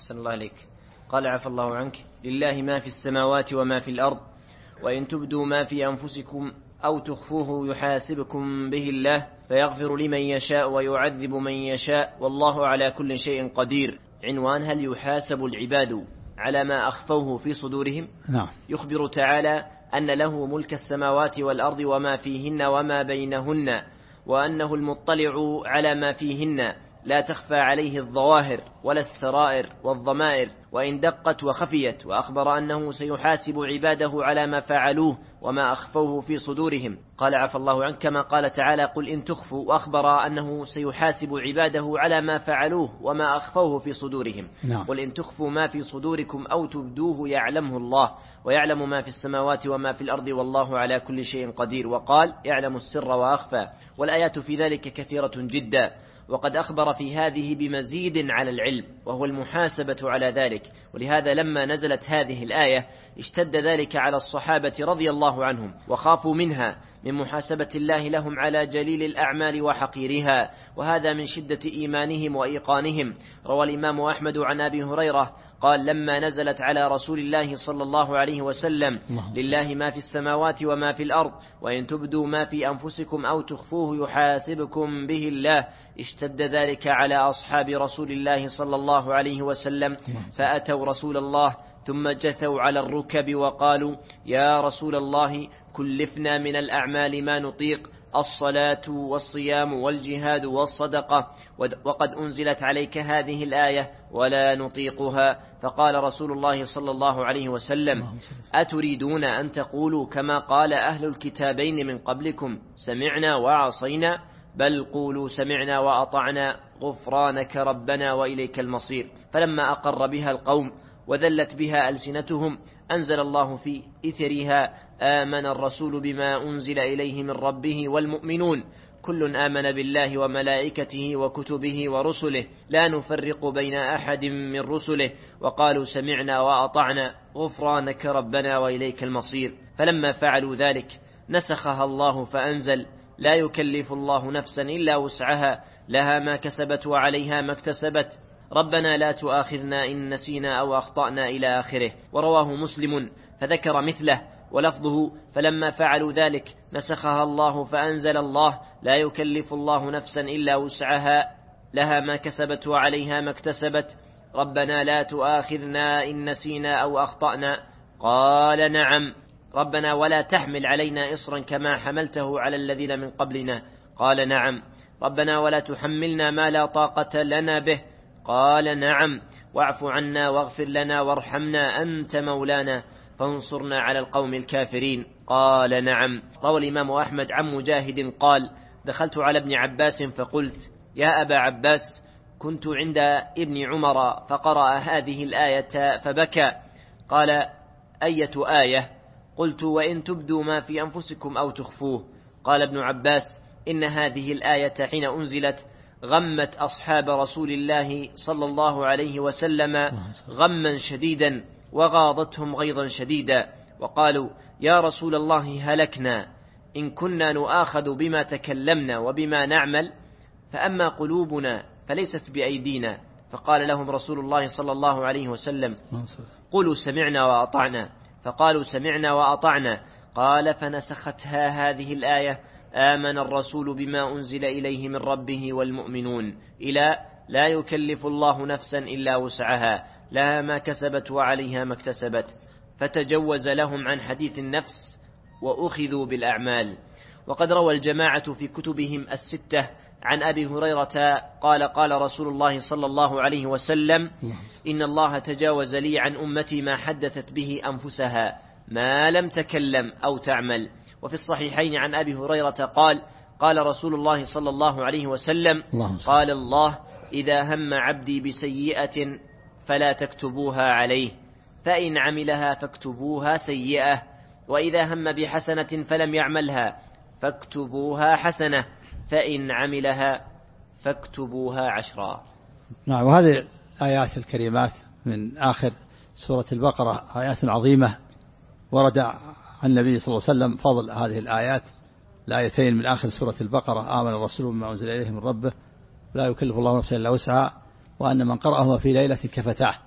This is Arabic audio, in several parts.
أحسن الله عليك. قال عفى الله عنك: لله ما في السماوات وما في الأرض، وإن تبدوا ما في أنفسكم أو تخفوه يحاسبكم به الله فيغفر لمن يشاء ويعذب من يشاء والله على كل شيء قدير. عنوان: هل يحاسب العباد على ما أخفوه في صدورهم؟ نعم. يخبر تعالى أن له ملك السماوات والأرض وما فيهن وما بينهن، وأنه المطلع على ما فيهن، لا تخفى عليه الظواهر ولا السرائر والضمائر وإن دقت وخفيت. وأخبر أنه سيحاسب عباده على ما فعلوه وما أخفوه في صدورهم. قال عفى الله عنك كما قال تعالى: قل إن تخفوا. وأخبر أنه سيحاسب عباده على ما فعلوه وما أخفوه في صدورهم. نعم. قل إن تخفوا ما في صدوركم أو تبدوه يعلمه الله ويعلم ما في السماوات وما في الأرض والله على كل شيء قدير. وقال: يعلم السر وأخفى. والآيات في ذلك كثيرة جدا، وقد أخبر في هذه بمزيد على العلم وهو المحاسبة على ذلك. ولهذا لما نزلت هذه الآية اشتد ذلك على الصحابة رضي الله عنهم، وخافوا منها من محاسبة الله لهم على جليل الأعمال وحقيرها، وهذا من شدة إيمانهم وإيقانهم. روى الإمام أحمد عن أبي هريرة قال: لما نزلت على رسول الله صلى الله عليه وسلم: لله ما في السماوات وما في الأرض، وإن تبدوا ما في أنفسكم أو تخفوه يحاسبكم به الله، اشتد ذلك على أصحاب رسول الله صلى الله عليه وسلم، فأتوا رسول الله ثم جثوا على الركب وقالوا: يا رسول الله، كلفنا من الأعمال ما نطيق، الصلاة والصيام والجهاد والصدقة، وقد أنزلت عليك هذه الآية ولا نطيقها. فقال رسول الله صلى الله عليه وسلم: أتريدون أن تقولوا كما قال أهل الكتابين من قبلكم: سمعنا وعصينا؟ بل قولوا: سمعنا وأطعنا غفرانك ربنا وإليك المصير. فلما أقر بها القوم وذلت بها ألسنتهم أنزل الله في إثرها: آمن الرسول بما أنزل إليه من ربه والمؤمنون كل آمن بالله وملائكته وكتبه ورسله لا نفرق بين أحد من رسله وقالوا: سمعنا وأطعنا غفرانك ربنا وإليك المصير. فلما فعلوا ذلك نسخها الله فأنزل: لا يكلف الله نفسا إلا وسعها، لها ما كسبت وعليها ما اكتسبت، ربنا لا تؤاخذنا إن نسينا أو أخطأنا إلى آخره. ورواه مسلم فذكر مثله ولفظه: فلما فعلوا ذلك نسخها الله فأنزل الله: لا يكلف الله نفسا إلا وسعها، لها ما كسبت وعليها ما اكتسبت، ربنا لا تؤاخذنا إن نسينا أو أخطأنا. قال: نعم. ربنا ولا تحمل علينا إصرا كما حملته على الذين من قبلنا. قال: نعم. ربنا ولا تحملنا ما لا طاقة لنا به. قال: نعم. واعف عنا واغفر لنا وارحمنا أنت مولانا فانصرنا على القوم الكافرين. قال: نعم. روى الإمام أحمد عن مجاهد قال: دخلت على ابن عباس فقلت: يا أبا عباس، كنت عند ابن عمر فقرأ هذه الآية فبكى. قال: أية آية؟ قلت: وإن تبدوا ما في أنفسكم أو تخفوه. قال ابن عباس: إن هذه الآية حين أنزلت غمت أصحاب رسول الله صلى الله عليه وسلم غما شديدا وغاضتهم غيظا شديدا، وقالوا: يا رسول الله، هلكنا إن كنا نؤاخذ بما تكلمنا وبما نعمل، فأما قلوبنا فليست بأيدينا. فقال لهم رسول الله صلى الله عليه وسلم: قولوا: سمعنا وأطعنا. فقالوا: سمعنا وأطعنا. قال: فنسختها هذه الآية: آمن الرسول بما أنزل إليه من ربه والمؤمنون، إلى لا يكلف الله نفسا إلا وسعها، لها ما كسبت وعليها ما اكتسبت. فتجوز لهم عن حديث النفس وأخذوا بالأعمال. وقد روى الجماعة في كتبهم الستة عن أبي هريرة قال: قال رسول الله صلى الله عليه وسلم: إن الله تجاوز لي عن أمتي ما حدثت به أنفسها ما لم تكلم أو تعمل. وفي الصحيحين عن أبي هريرة قال: قال رسول الله صلى الله عليه وسلم: قال الله: إذا هم عبدي بسيئة فلا تكتبوها عليه، فإن عملها فاكتبوها سيئة، وإذا هم بحسنة فلم يعملها فاكتبوها حسنة، فإن عملها فاكتبوها عشرا. نعم. وهذه الآيات الكريمات من آخر سورة البقرة آيات عظيمة، ورد عن النبي صلى الله عليه وسلم فضل هذه الآيات، الآيتين من آخر سورة البقرة: آمن الرسول بما أنزل إليه من ربه لا يكلف الله نفسا إلا وسعها، وأن من قرأهما في ليلة كفتاه.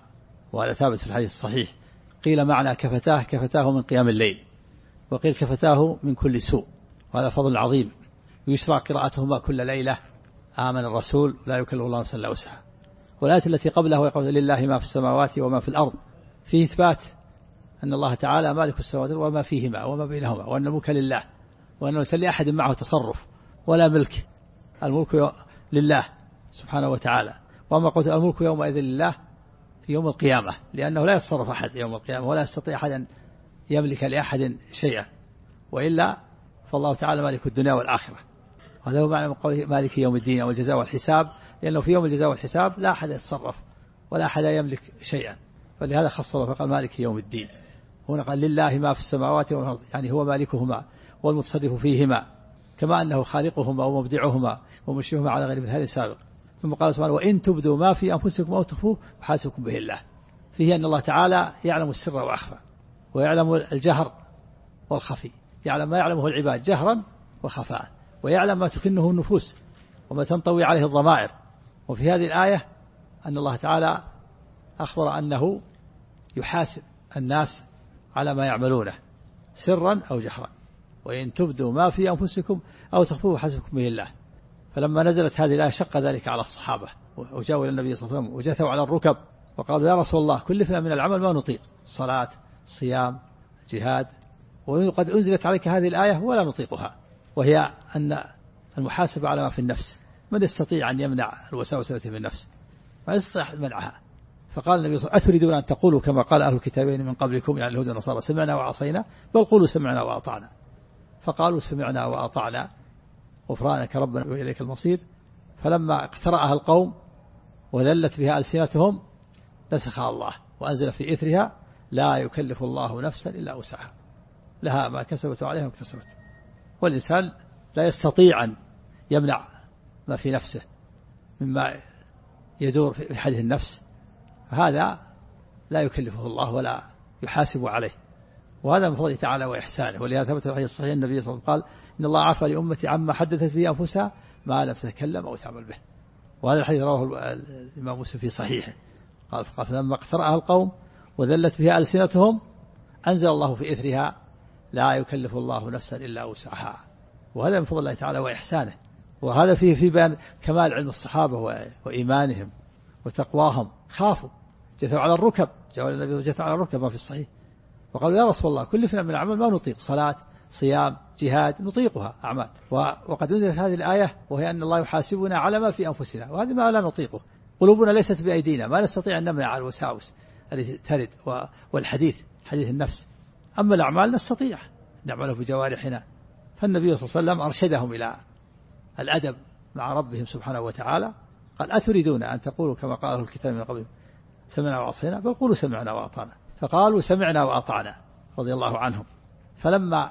وهذا ثابت في الحديث الصحيح. قيل معنى كفتاه من قيام الليل، وقيل كفتاه من كل سوء، وهذا فضل عظيم. ويشرع قراءتهما كل ليلة. آمن الرسول لا يكلف الله نفسا إلا وسعها. والآية التي قبلها ويقول لله ما في السماوات وما في الأرض، فيه إثبات أن الله تعالى مالك السماوات وما فيهما وما بينهما، وأن الملك لله، وأنه ليس لأحد معه تصرف ولا ملك، الملك لله سبحانه وتعالى. وما قلت الملك يومئذ لله في يوم القيامة، لأنه لا يتصرف أحد يوم القيامة، ولا يستطيع أحد أن يملك لأحد شيئا، وإلا فالله تعالى مالك الدنيا والآخرة. هذا هو معنى قوله مالك يوم الدين والجزاء والحساب، لأنه في يوم الجزاء والحساب لا أحد يتصرف ولا أحد يملك شيئا، فلهذا خص الله فقال مالك يوم الدين. هنا قال لله ما في السماوات والأرض، يعني هو مالكهما والمتصرف فيهما، كما أنه خالقهما ومبدعهما ومشيهما على غير مثال سابق. ثم قال سبحانه وإن تبدوا ما في أنفسكم أو تخفوه يحاسبكم به الله. فيه أن الله تعالى يعلم السر وأخفى، ويعلم الجهر والخفي، يعلم ما يعلمه العباد جهرا وخفاء، ويعلم ما تكنه النفوس وما تنطوي عليه الضمائر. وفي هذه الآية أن الله تعالى أخبر أنه يحاسب الناس على ما يعملونه سرا أو جهرا، وإن تبدوا ما في أنفسكم أو تخفوه حسبكم به الله. فلما نزلت هذه الآية شق ذلك على الصحابة، وجاءوا إلى النبي صلى الله عليه وسلم وجثوا على الركب وقالوا يا رسول الله كلفنا من العمل ما نطيق، صلاة، صيام، جهاد، وقد أنزلت عليك هذه الآية ولا نطيقها، وهي أن المحاسبة على ما في النفس. من يستطيع أن يمنع الوساوس التي في النفس؟ ما يستطيع منعها. فقال النبي صلى الله عليه وسلم أتريدون أن تقولوا كما قال أهل الكتابين من قبلكم، يعني اليهود والنصارى، سمعنا وعصينا، بل قولوا سمعنا وأطعنا. فقالوا سمعنا وأطعنا غفرانك ربنا وإليك المصير. فلما اقترأها القوم وذلت بها ألسنتهم نسخها الله وأنزل في إثرها لا يكلف الله نفسا إلا وسعها، لها ما كسبت وعليها ما اكتسبت. والإنسان لا يستطيع أن يمنع ما في نفسه مما يدور في حديث النفس، هذا لا يكلفه الله ولا يحاسب عليه، وهذا من فضله تعالى وإحسانه. ولهذا ثبت في الحديث الصحيح النبي صلى الله عليه وسلم قال إن الله عفى لأمتي عما حدثت به أنفسها ما لم تتكلم أو تعمل به. وهذا الحديث رواه الإمام مسلم في صحيحه. قال فلما اقترأها القوم وذلت بها ألسنتهم أنزل الله في إثرها لا يكلف الله نفسا إلا وسعها. وهذا من فضل الله تعالى وإحسانه. وهذا فيه في بيان كمال علم الصحابة وإيمانهم وتقواهم. خافوا جثوا على الركب، جاءوا النبي وجثوا على الركب ما في الصحيح، وقالوا يا رسول الله كلفنا من العمل ما نطيق، صلاة، صيام، جهاد، نطيقها أعمال. وقد أنزلت هذه الآية وهي أن الله يحاسبنا على ما في أنفسنا، وهذا ما لا نطيقه. قلوبنا ليست بأيدينا، ما نستطيع أن نمنع الوساوس التي ترد والحديث حديث النفس. أما الأعمال نستطيع نعمله بجوارحنا. فالنبي صلى الله عليه وسلم أرشدهم إلى الأدب مع ربهم سبحانه وتعالى. قال أتريدون أن تقولوا كما قاله الكتاب من قبل سمعنا وعصينا، بل قولوا سمعنا وأطعنا. فقالوا سمعنا وأطعنا رضي الله عنهم. فلما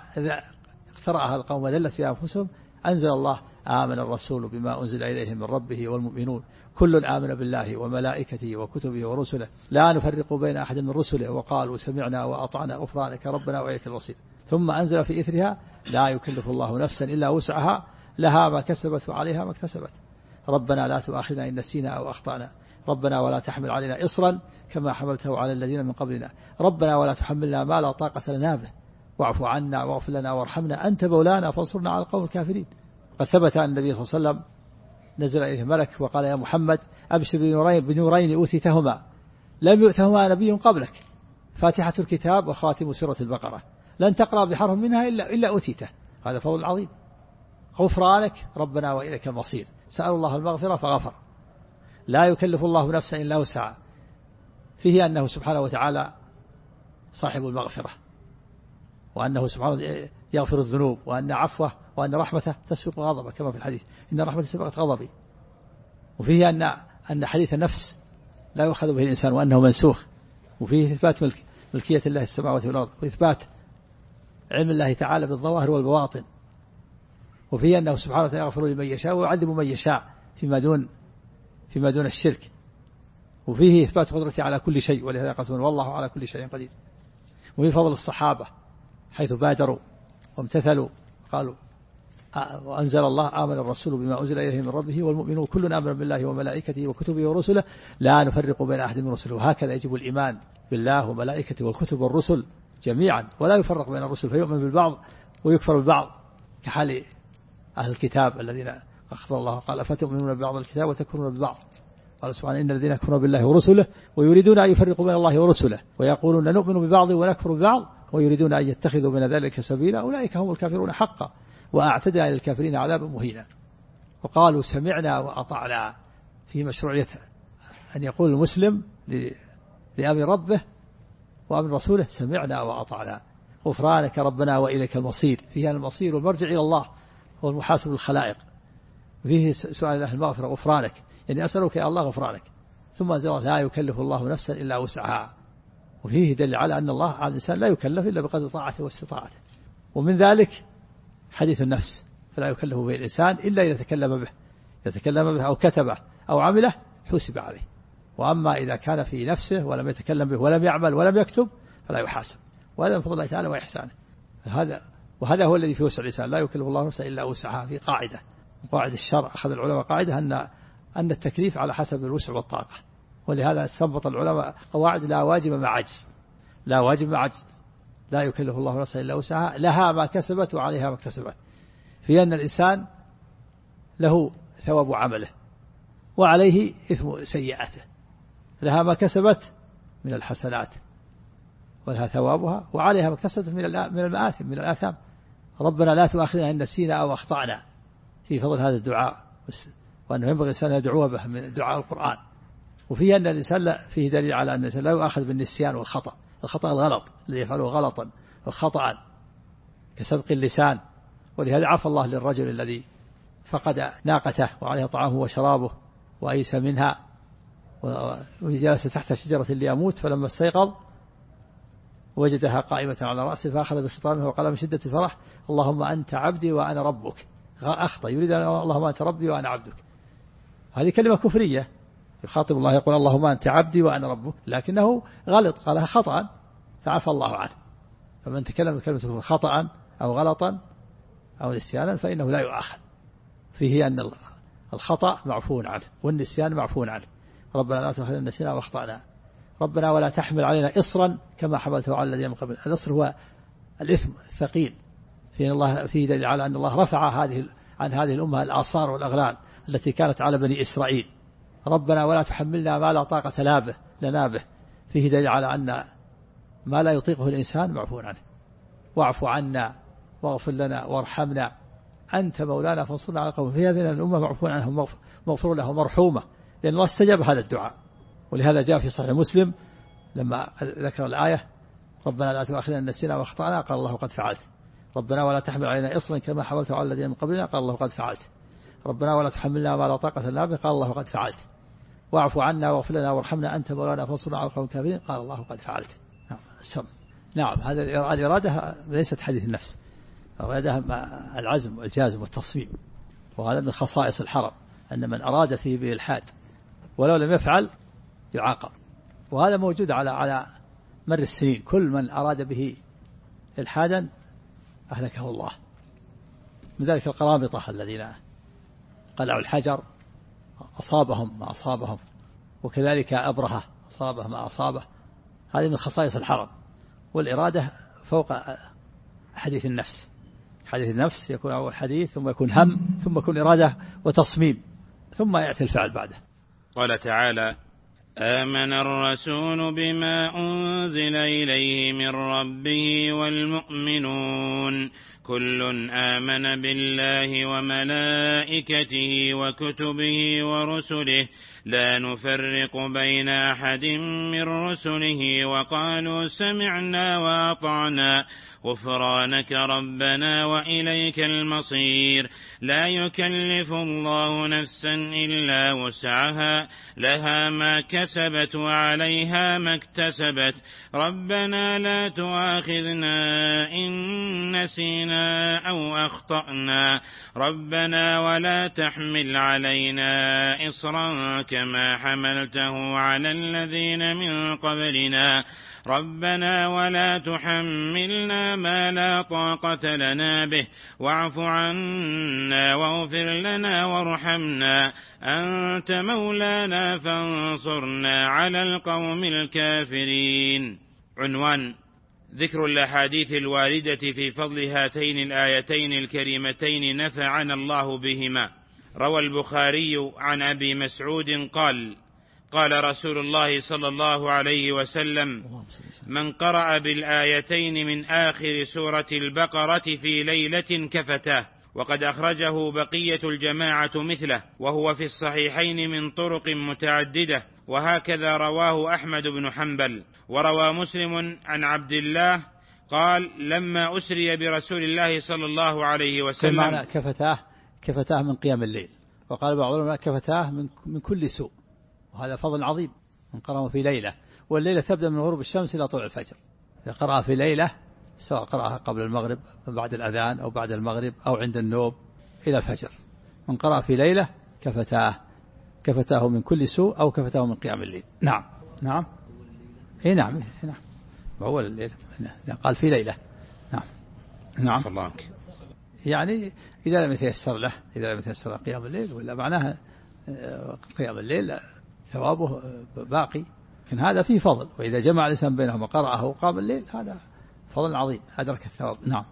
اقترأها القوم وذلت في أنفسهم أنزل الله آمن الرسول بما أنزل إليه من ربه والمؤمنون كل آمن بالله وملائكته وكتبه ورسله لا نفرق بين أحد من رسله وقالوا سمعنا وأطعنا غفرانك ربنا وإليك المصير. ثم أنزل في إثرها لا يكلف الله نفسا إلا وسعها لها ما كسبت وعليها ما اكتسبت ربنا لا تؤاخذنا إن نسينا أو أخطأنا ربنا ولا تحمل علينا إصرا كما حملته على الذين من قبلنا ربنا ولا تحملنا ما لا طاقة لنا به واعف عنا واغفر لنا وارحمنا أنت مولانا فانصرنا على القوم الكافرين. قد ثبت أن النبي صلى الله عليه وسلم نزل إليه ملك وقال يا محمد أبشر بنورين أوتيتهما لم يؤتهما نبي قبلك فاتحة الكتاب وخاتم سورة البقرة لن تقرأ بحرف منها إلا أوتيته. هذا فضل عظيم. غفرانك ربنا وإليك المصير سأل الله المغفرة فغفر. لا يكلف الله نفسا إلا وسعها. فيه أنه سبحانه وتعالى صاحب المغفرة وأنه سبحانه يغفر الذنوب وأن عفوه وأن رحمته تسبق غضبه كما في الحديث إن رحمته سبقت غضبي. وفيه أن حديث النفس لا يؤخذ به الإنسان وأنه منسوخ. وفيه إثبات ملكية الله السماوات والأرض وإثبات علم الله تعالى بالظواهر والبواطن. وفيه أنه سبحانه وتعالى يغفر لمن يشاء ويعذب من يشاء فيما دون الشرك. وفيه إثبات قدرته على كل شيء ولهذا قسم والله على كل شيء قدير. وفي فضل الصحابة حيث بادروا وامتثلوا قالوا وأنزل الله آمن الرسول بما أنزل إليه من ربه والمؤمنون كل آمن بالله وملائكته وكتبه ورسله لا نفرق بين أحد من رسله. وهكذا يجب الإيمان بالله وملائكته والكتب والرسل جميعا ولا يفرق بين الرسل فيؤمن بالبعض ويكفر بالبعض، كحال أهل الكتاب الذين أخبر الله قال أفتؤمنون ببعض الكتاب وتكفرون بالبعض. قال سبحانه إن الذين كفروا بالله ورسله ويريدون أن يفرقوا بين الله ورسله ويقولون نؤمن ببعض ونكفر ببعض ويريدون أن يتخذوا من ذلك سبيلا أولئك هم الكافرون حقا وأعتدنا للكافرين عذابا مهينا. وقالوا سمعنا وأطعنا في مشروعية أن يقول المسلم لأمر ربه وأمر رسوله سمعنا وأطعنا غفرانك ربنا وإليك المصير، فيها المصير والمرجع إلى الله هو المحاسب الخلائق، فيه سؤال الله المغفرة غفرانك يعني أسألك يا الله غفرانك، ثم لا يكلف الله نفسا إلا وسعها، وفيه دل على أن الله على الإنسان لا يكلف إلا بقدر طاعته واستطاعته. ومن ذلك حديث النفس فلا يكلف به الإنسان إلا إذا تكلم به أو كتبه أو عمله حسب عليه، وأما إذا كان في نفسه ولم يتكلم به ولم يعمل ولم يكتب فلا يحاسب، وهذا من فضل الله تعالى وإحسانه. وهذا هو الذي في وسع الإنسان لا يكلف الله نفسا إلا وسعها. في قاعدة الشرع أخذ العلماء قاعدة أن التكليف على حسب الوسع والطاقة، ولهذا استنبط العلماء قواعد لا واجب مع عجز. لا يكلف الله نفسا إلا وسعها لها ما كسبت وعليها ما اكتسبت، في أن الإنسان له ثواب عمله وعليه إثم سيئاته، لها ما كسبت من الحسنات ولها ثوابها وعليها ما اكتسبت من المآثم من الآثام. ربنا لا تؤاخذنا إن نسينا أو أخطأنا، في فضل هذا الدعاء وأنه ينبغي الإنسان أن يدعو به من دعاء القرآن. وفيه أن الإنسان فيه دليل على أن الإنسان لا يؤاخذ بالنسيان والخطأ، الخطأ الغلط الذي يفعله غلطا وخطأ كسبق اللسان. ولهذا عفى الله للرجل الذي فقد ناقته وعليها طعامه وشرابه وأيس منها وجلس تحت شجرة ليموت، فلما استيقظ وجدها قائمة على رأسه فأخذ بخطامه وقال من شدة الفرح اللهم أنت عبدي وأنا ربك. أخطأ يريد اللهم أنت ربي وأنا عبدك، هذه كلمة كفرية، يخاطب الله يقول اللهم أنت عبدي وأنا ربك، لكنه غلط قالها خطأ فعفى الله عنه. فمن تكلم بكلمة خطأ أو غلطا أو نسيانا فإنه لا يؤاخذ. فيه أن الخطأ معفو عنه والنسيان معفو عنه. ربنا لا تؤاخذنا إن نسينا واخطأنا، ربنا ولا تحمل علينا إصرا كما حملته على الذين من قبل. الإصر هو الإثم الثقيل، فيه دليل على أن الله رفع عن هذه الأمة الآثار والأغلال التي كانت على بني إسرائيل. ربنا ولا تحملنا ما لا طاقة لنا به، فيه دليل على أن ما لا يطيقه الإنسان معفو عنه. واعف عنا واغفر لنا وارحمنا أنت مولانا فانصرنا على القوم. في هذه الأمة معفو عنهم مغفور له مرحومة، لأن الله استجاب هذا الدعاء. ولهذا جاء في صحيح مسلم لما ذكر الآية ربنا لا تؤاخذنا إن نسينا واخطأنا قال الله قد فعلت. ربنا ولا تحمل علينا إصرا كما حملته على الذين من قبلنا قال الله قد فعلت. ربنا ولا تحملنا ما لا طاقة لنا به قال الله قد فعلت. واعف عنا واغفر لنا وارحمنا أنت مولانا فانصرنا على القوم الكافرين قال الله قد فعلت. نعم هذا الإرادة ليست حديث النفس، الإرادة العزم والجازم والتصميم، وهذا من خصائص الحرم أن من أراد فيه بإلحاد ولو لم يفعل يعاقب. وهذا موجود على مر السنين، كل من أراد به إلحادا أهلكه الله. من ذلك القرامطة الذين قلعوا الحجر أصابهم ما أصابهم، وكذلك أبرهة أصابه ما أصابه. هذه من خصائص الحرم. والإرادة فوق حديث النفس. حديث النفس يكون أول حديث ثم يكون هم ثم يكون إرادة وتصميم ثم يأتي الفعل بعده. قال تعالى آمن الرسول بما أنزل إليه من ربه والمؤمنون كل آمن بالله وملائكته وكتبه ورسله لا نفرق بين أحد من رسله وقالوا سمعنا وأطعنا غفرانك ربنا وإليك المصير. لا يكلف الله نفسا إلا وسعها لها ما كسبت وعليها ما اكتسبت. ربنا لا تؤاخذنا إن نسينا أو أخطأنا. ربنا ولا تحمل علينا إصرا كما حملته على الذين من قبلنا ربنا ولا تحملنا ما لا طاقة لنا به واعف عنا واغفر لنا وارحمنا أنت مولانا فانصرنا على القوم الكافرين. عنوان: ذكر الأحاديث الواردة في فضل هاتين الآيتين الكريمتين نفعنا الله بهما. روى البخاري عن أبي مسعود قال: قال رسول الله صلى الله عليه وسلم: من قرأ بالآيتين من آخر سورة البقرة في ليلة كفتاه. وقد أخرجه بقية الجماعة مثله، وهو في الصحيحين من طرق متعددة، وهكذا رواه أحمد بن حنبل. وروى مسلم عن عبد الله قال: لما أسري برسول الله صلى الله عليه وسلم. معنى كفتاه من قيام الليل، وقال بعض العلماء كفتاه من كل سوء، وهذا فضل عظيم من قرأه في ليلة. والليلة تبدأ من غروب الشمس إلى طلوع الفجر. إذا قرأ في ليلة، سواء قرأها قبل المغرب بعد الأذان أو بعد المغرب أو عند النوم إلى الفجر، من قرأ في ليلة كفتاه من كل سوء أو كفتاه من قيام الليل. نعم نعم أول الليل قال في ليلة. نعم يعني إذا لم يتيسر له قيام الليل، ولا معناها قيام الليل ثوابه باقي، لكن هذا فيه فضل. وإذا جمع الإنسان بينهما وقرأه وقام الليل هذا فضل عظيم، أدرك الثواب. نعم.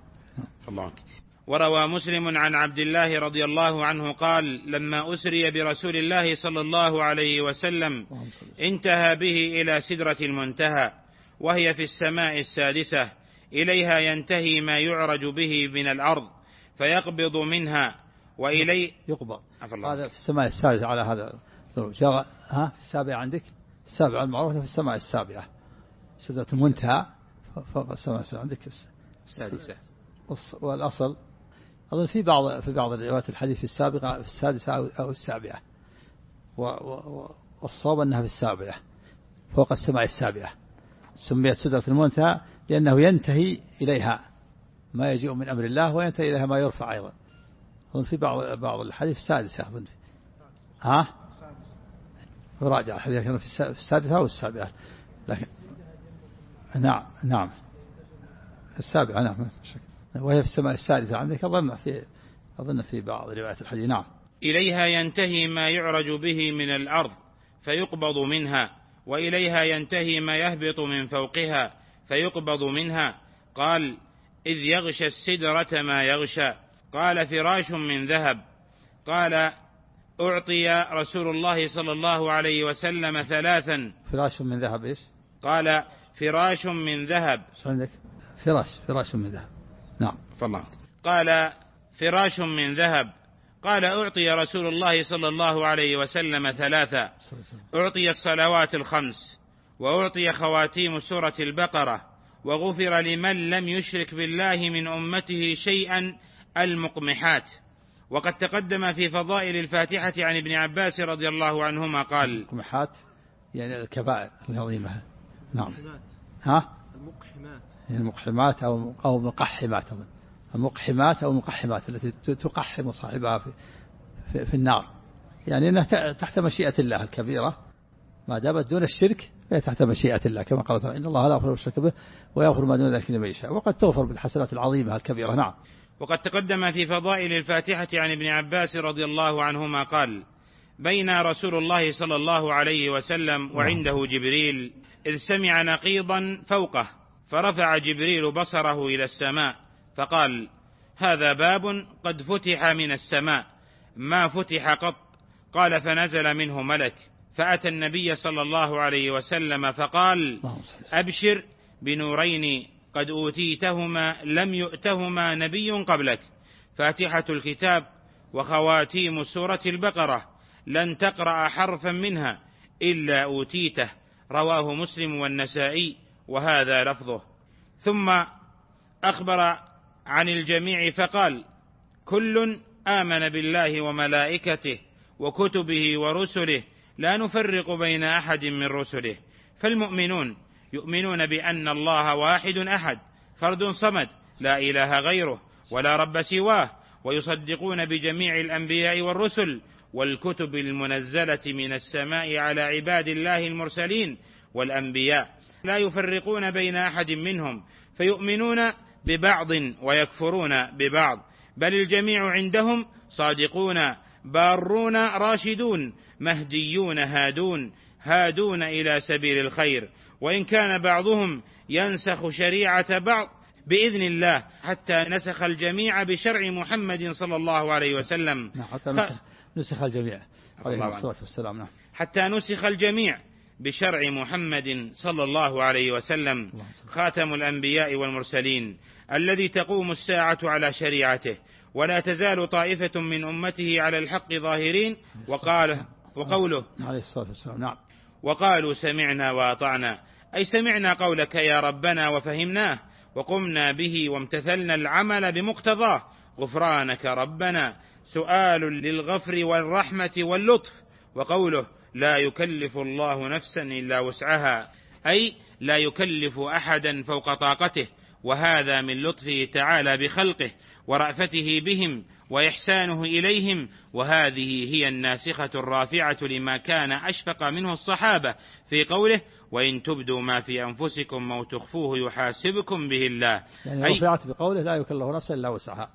وروى مسلم عن عبد الله رضي الله عنه قال: لما أسري برسول الله صلى الله عليه وسلم انتهى به إلى سدرة المنتهى، وهي في السماء السادسة، إليها ينتهي ما يعرج به من الأرض فيقبض منها يقبض. هذا في السماء السادسة على هذا في السابعة عندك، السابعة المعروفة في السماء السابعة سدرة المنتهى فوق السماء السابعة عندك السادسة. والأصل أظن في بعض الروايات الحديث في السابقة في السادسة أو السابعة، والصواب أنها في السابعة فوق السماء السابعة. سميت سدرة المنتهى لأنه ينتهي إليها ما يجيء من أمر الله، وينتهي إليها ما يرفع أيضا. أظن في بعض الحديث السادسة، أظن راجع الحديث كان في السادسة أو السابعة، لكن نعم السابعة. نعم، وهي في السماء السادسة عندك، أظن في بعض روايات الحديث. نعم. إليها ينتهي ما يعرج به من الأرض فيقبض منها، وإليها ينتهي ما يهبط من فوقها فيقبض منها. قال: إذ يغشى السدرة ما يغشى. قال: فراش من ذهب. قال: أعطي رسول الله صلى الله عليه وسلم 3. فراش من ذهب إيش؟ قال: فراش من ذهب. عندك فراش من ذهب. نعم. قال: فراش من ذهب. قال: أعطي رسول الله صلى الله عليه وسلم 3. أعطي الصلوات 5، وأعطي خواتيم سورة البقرة، وغفر لمن لم يشرك بالله من أمته شيئا المقمحات. وقد تقدم في فضائل الفاتحة عن ابن عباس رضي الله عنهما قال: المقمحات يعني الكبائر العظيمة. نعم. المقحمات أو مقحمات، المقحمات أو المقحمات التي تقحم صاحبها في النار، يعني أنها تحت مشيئة الله الكبيرة، ما دامت دون الشرك فهي تحت مشيئة الله، كما قال تعالى: إن الله لا يغفر الشرك به ويغفر ما دون ذلك لمن يشاء. وقد تغفر بالحسنات العظيمة الكبيرة. نعم. وقد تقدم في فضائل الفاتحة عن ابن عباس رضي الله عنهما قال: بين رسول الله صلى الله عليه وسلم وعنده جبريل إذ سمع نقيضا فوقه، فرفع جبريل بصره إلى السماء فقال: هذا باب قد فتح من السماء ما فتح قط. قال: فنزل منه ملك فأتى النبي صلى الله عليه وسلم فقال: أبشر بنورين قد أوتيتهما لم يؤتهما نبي قبلك، فاتحة الكتاب وخواتيم سورة البقرة، لن تقرأ حرفا منها إلا أوتيته. رواه مسلم والنسائي، وهذا لفظه. ثم أخبر عن الجميع فقال: كل آمن بالله وملائكته وكتبه ورسله لا نفرق بين أحد من رسله. فالمؤمنون يؤمنون بأن الله واحد أحد فرد صمد لا إله غيره ولا رب سواه، ويصدقون بجميع الأنبياء والرسل والكتب المنزلة من السماء على عباد الله المرسلين والأنبياء، لا يفرقون بين أحد منهم فيؤمنون ببعض ويكفرون ببعض، بل الجميع عندهم صادقون بارون راشدون مهديون هادون إلى سبيل الخير، وإن كان بعضهم ينسخ شريعة بعض بإذن الله حتى نسخ الجميع بشرع محمد صلى الله عليه وسلم. حتى نسخ الجميع عليه الصلاة والسلام. حتى نسخ الجميع بشرع محمد صلى الله عليه وسلم خاتم الأنبياء والمرسلين الذي تقوم الساعة على شريعته، ولا تزال طائفة من أمته على الحق ظاهرين. وقوله عليه الصلاة والسلام نعم. وقالوا سمعنا وأطعنا، أي سمعنا قولك يا ربنا وفهمناه وقمنا به وامتثلنا العمل بمقتضاه، غفرانك ربنا سؤال للغفر والرحمة واللطف. وقوله لا يكلف الله نفسا إلا وسعها، أي لا يكلف أحدا فوق طاقته، وهذا من لطفه تعالى بخلقه ورأفته بهم وإحسانه إليهم، وهذه هي الناسخة الرافعة لما كان أشفق منه الصحابة في قوله وإن تبدوا ما في أنفسكم أو تخفوه يحاسبكم به الله، يعني رفعت بقوله لا يكلف نفسا إلا وسعها.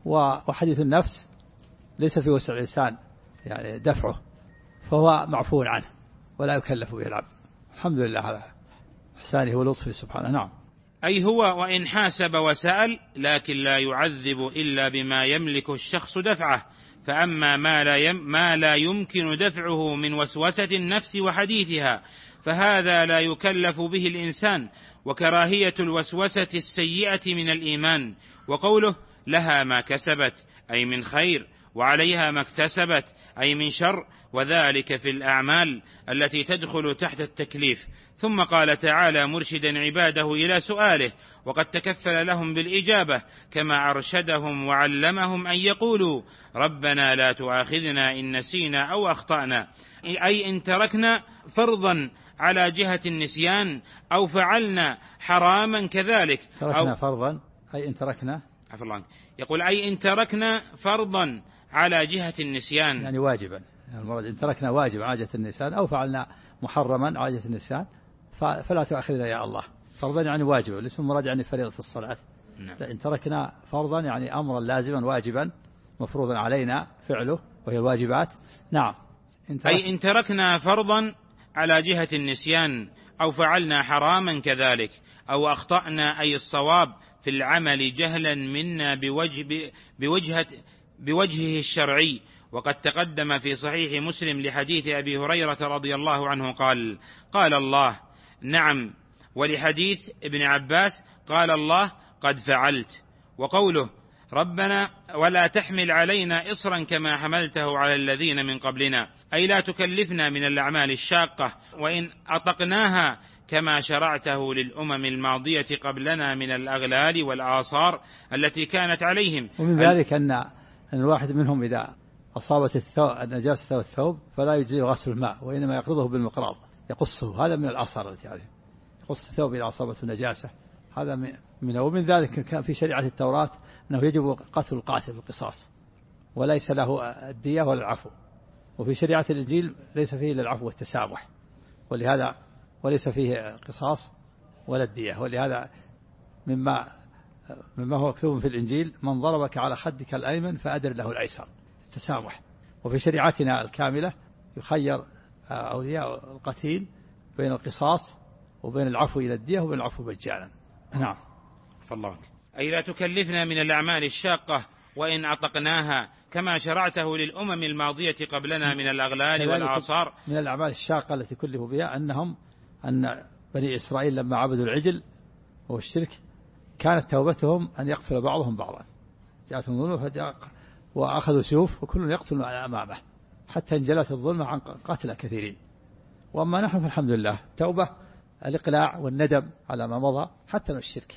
وحديث النفس ليس في وسع الإنسان يعني دفعه، فهو معفو عنه ولا يكلف به العبد. الحمد لله على إحسانه ولطفه سبحانه. نعم. أي هو وإن حاسب وسأل لكن لا يعذب إلا بما يملك الشخص دفعه، فأما ما لا يمكن دفعه من وسوسة النفس وحديثها فهذا لا يكلف به الإنسان، وكراهية الوسوسة السيئة من الإيمان. وقوله لها ما كسبت أي من خير، وعليها ما اكتسبت أي من شر، وذلك في الأعمال التي تدخل تحت التكليف. ثم قال تعالى مرشدا عباده إلى سؤاله، وقد تكفل لهم بالإجابة كما أرشدهم وعلمهم أن يقولوا ربنا لا تؤاخذنا إن نسينا أو أخطأنا، أي إن تركنا فرضا على جهة النسيان أو فعلنا حراما كذلك. تركنا فرضا أي إن تركنا، يقول أي إن تركنا فرضا على جهة النسيان، يعني واجبا، المراد إن تركنا واجبا على جهة النسيان أو فعلنا محرما على جهة النسيان فلا تؤاخذنا يا الله. فرضا يعني واجبا، الاسم مراد يعني فريضة الصلاة. إن تركنا فرضا يعني أمرا لازما واجبا مفروضا علينا فعله وهي الواجبات. نعم. أي إن تركنا فرضا على جهة النسيان أو فعلنا حراما كذلك، أو أخطأنا أي الصواب في العمل جهلا منا بوجهه الشرعي. وقد تقدم في صحيح مسلم لحديث أبي هريرة رضي الله عنه قال الله نعم، ولحديث ابن عباس قال الله قد فعلت. وقوله ربنا ولا تحمل علينا إصرا كما حملته على الذين من قبلنا، أي لا تكلفنا من الأعمال الشاقة وإن أطقناها كما شرعته للأمم الماضية قبلنا من الأغلال والآثار التي كانت عليهم. ومن ذلك أن الواحد منهم إذا أصابت النجاسة والثوب فلا يجزي غسل الماء، وإنما يقرضه بالمقراض يقصه، هذا من الآثار التي عليه، يقص الثوب إذا أصابته النجاسة، هذا منه. ومن ذلك كان في شريعة التوراة أنه يجب قتل القاتل بالقصاص وليس له الدية ولا العفو، وفي شريعة الإنجيل ليس فيه إلا العفو والتسامح، ولهذا وليس فيه قصاص ولا الدية، ولهذا مما هو مكتوب في الإنجيل من ضربك على خدك الأيمن فأدر له الأيسر، التسامح. وفي شريعتنا الكاملة يخير أولياء القتيل بين القصاص وبين العفو إلى الدية وبين العفو مجانا. نعم. فالله أي لا تكلفنا من الأعمال الشاقة وإن أطقناها كما شرعته للأمم الماضية قبلنا من الأغلال والآثار. من الأعمال الشاقة التي كلفوا بها أن بني إسرائيل لما عبدوا العجل والشرك كانت توبتهم أن يقتل بعضهم بعضا، جاءتهم ظلم وأخذوا سيوف وكل يقتل أمامه حتى انجلت الظلمة عن قتل كثيرين. وأما نحن فالحمد لله توبة الإقلاع والندم على ما مضى حتى من الشرك،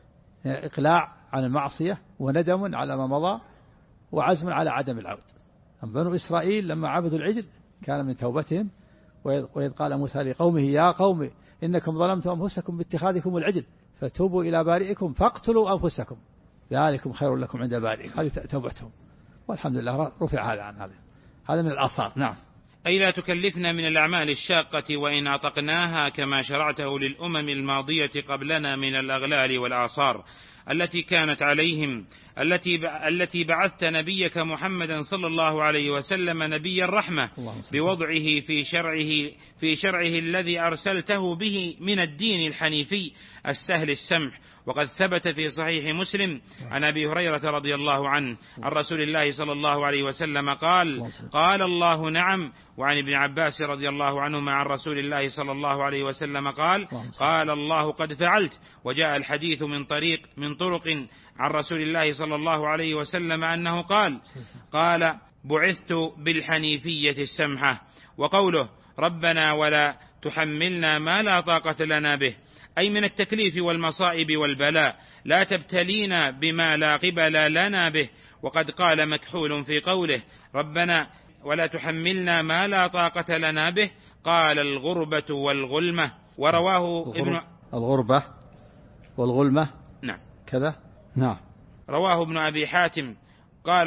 إقلاع عن المعصية وندم على ما مضى وعزم على عدم العود. بنو إسرائيل لما عبدوا العجل كان من توبتهم، وإذ قال موسى لقومه يا قوم إنكم ظلمتم أنفسكم باتخاذكم العجل فتوبوا إلى بارئكم فاقتلوا أنفسكم ذلكم خير لكم عند بارئكم. هذه توبتهم، والحمد لله رفع هذا عن هذا. هذا من الآثار. نعم. أي لا تكلفنا من الأعمال الشاقة وإن أطقناها كما شرعته للأمم الماضية قبلنا من الأغلال والآثار التي كانت عليهم، التي بعثت نبيك محمدا صلى الله عليه وسلم نبي الرحمة بوضعه في شرعه الذي أرسلته به من الدين الحنيفي السهل السمح. وقد ثبت في صحيح مسلم عن أبي هريرة رضي الله عنه عن رسول الله صلى الله عليه وسلم قال الله نعم. وعن ابن عباس رضي الله عنهما عن رسول الله صلى الله عليه وسلم قال الله قد فعلت. وجاء الحديث من طرق عن رسول الله صلى الله عليه وسلم أنه قال بعثت بالحنيفية السمحة. وقوله ربنا ولا تحملنا ما لا طاقة لنا به، أي من التكليف والمصائب والبلاء، لا تبتلينا بما لا قبل لنا به. وقد قال مكحول في قوله ربنا ولا تحملنا ما لا طاقة لنا به قال الغربة والغلمة. ورواه الغربة والغلمة. نعم كذا. نعم. رواه ابن أبي حاتم قال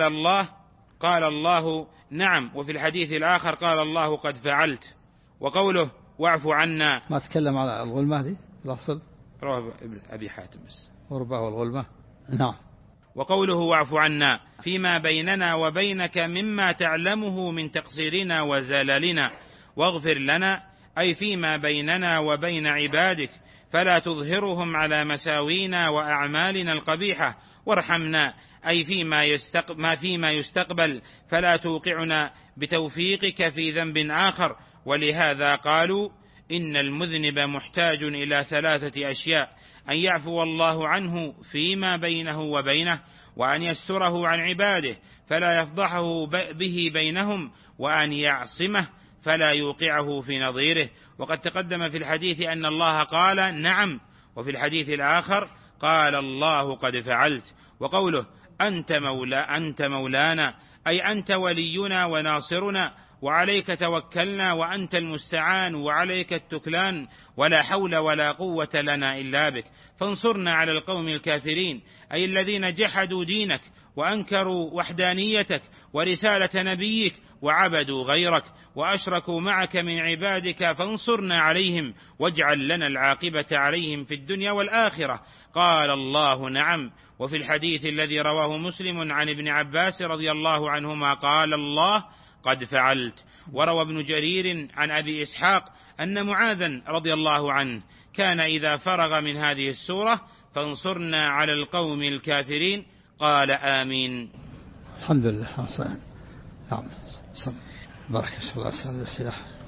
الله نعم. وفي الحديث الآخر قال الله قد فعلت. وقوله واعف عنا، ما تكلم على الغلمة دي الأصل، رواه ابن أبي حاتم بس. غربة والغلمة. نعم. وقوله واعف عنا فيما بيننا وبينك مما تعلمه من تقصيرنا وزللنا، واغفر لنا أي فيما بيننا وبين عبادك، فلا تظهرهم على مساوينا وأعمالنا القبيحة، وارحمنا أي فيما يستقبل، فلا توقعنا بتوفيقك في ذنب آخر. ولهذا قالوا إن المذنب محتاج إلى 3 أشياء: أن يعفو الله عنه فيما بينه وبينه، وأن يستره عن عباده فلا يفضحه به بينهم، وأن يعصمه فلا يوقعه في نظيره. وقد تقدم في الحديث أن الله قال نعم، وفي الحديث الآخر قال الله قد فعلت. وقوله أنت مولانا أي أنت ولينا وناصرنا، وعليك توكلنا وأنت المستعان وعليك التكلان، ولا حول ولا قوة لنا إلا بك، فانصرنا على القوم الكافرين، أي الذين جحدوا دينك وأنكروا وحدانيتك ورسالة نبيك وعبدوا غيرك وأشركوا معك من عبادك، فانصرنا عليهم واجعل لنا العاقبة عليهم في الدنيا والآخرة. قال الله نعم. وفي الحديث الذي رواه مسلم عن ابن عباس رضي الله عنهما قال الله قد فعلت. وروى ابن جرير عن أبي إسحاق أن معاذا رضي الله عنه كان إذا فرغ من هذه السورة فانصرنا على القوم الكافرين قال آمين. الحمد لله. نعم. بارك الله.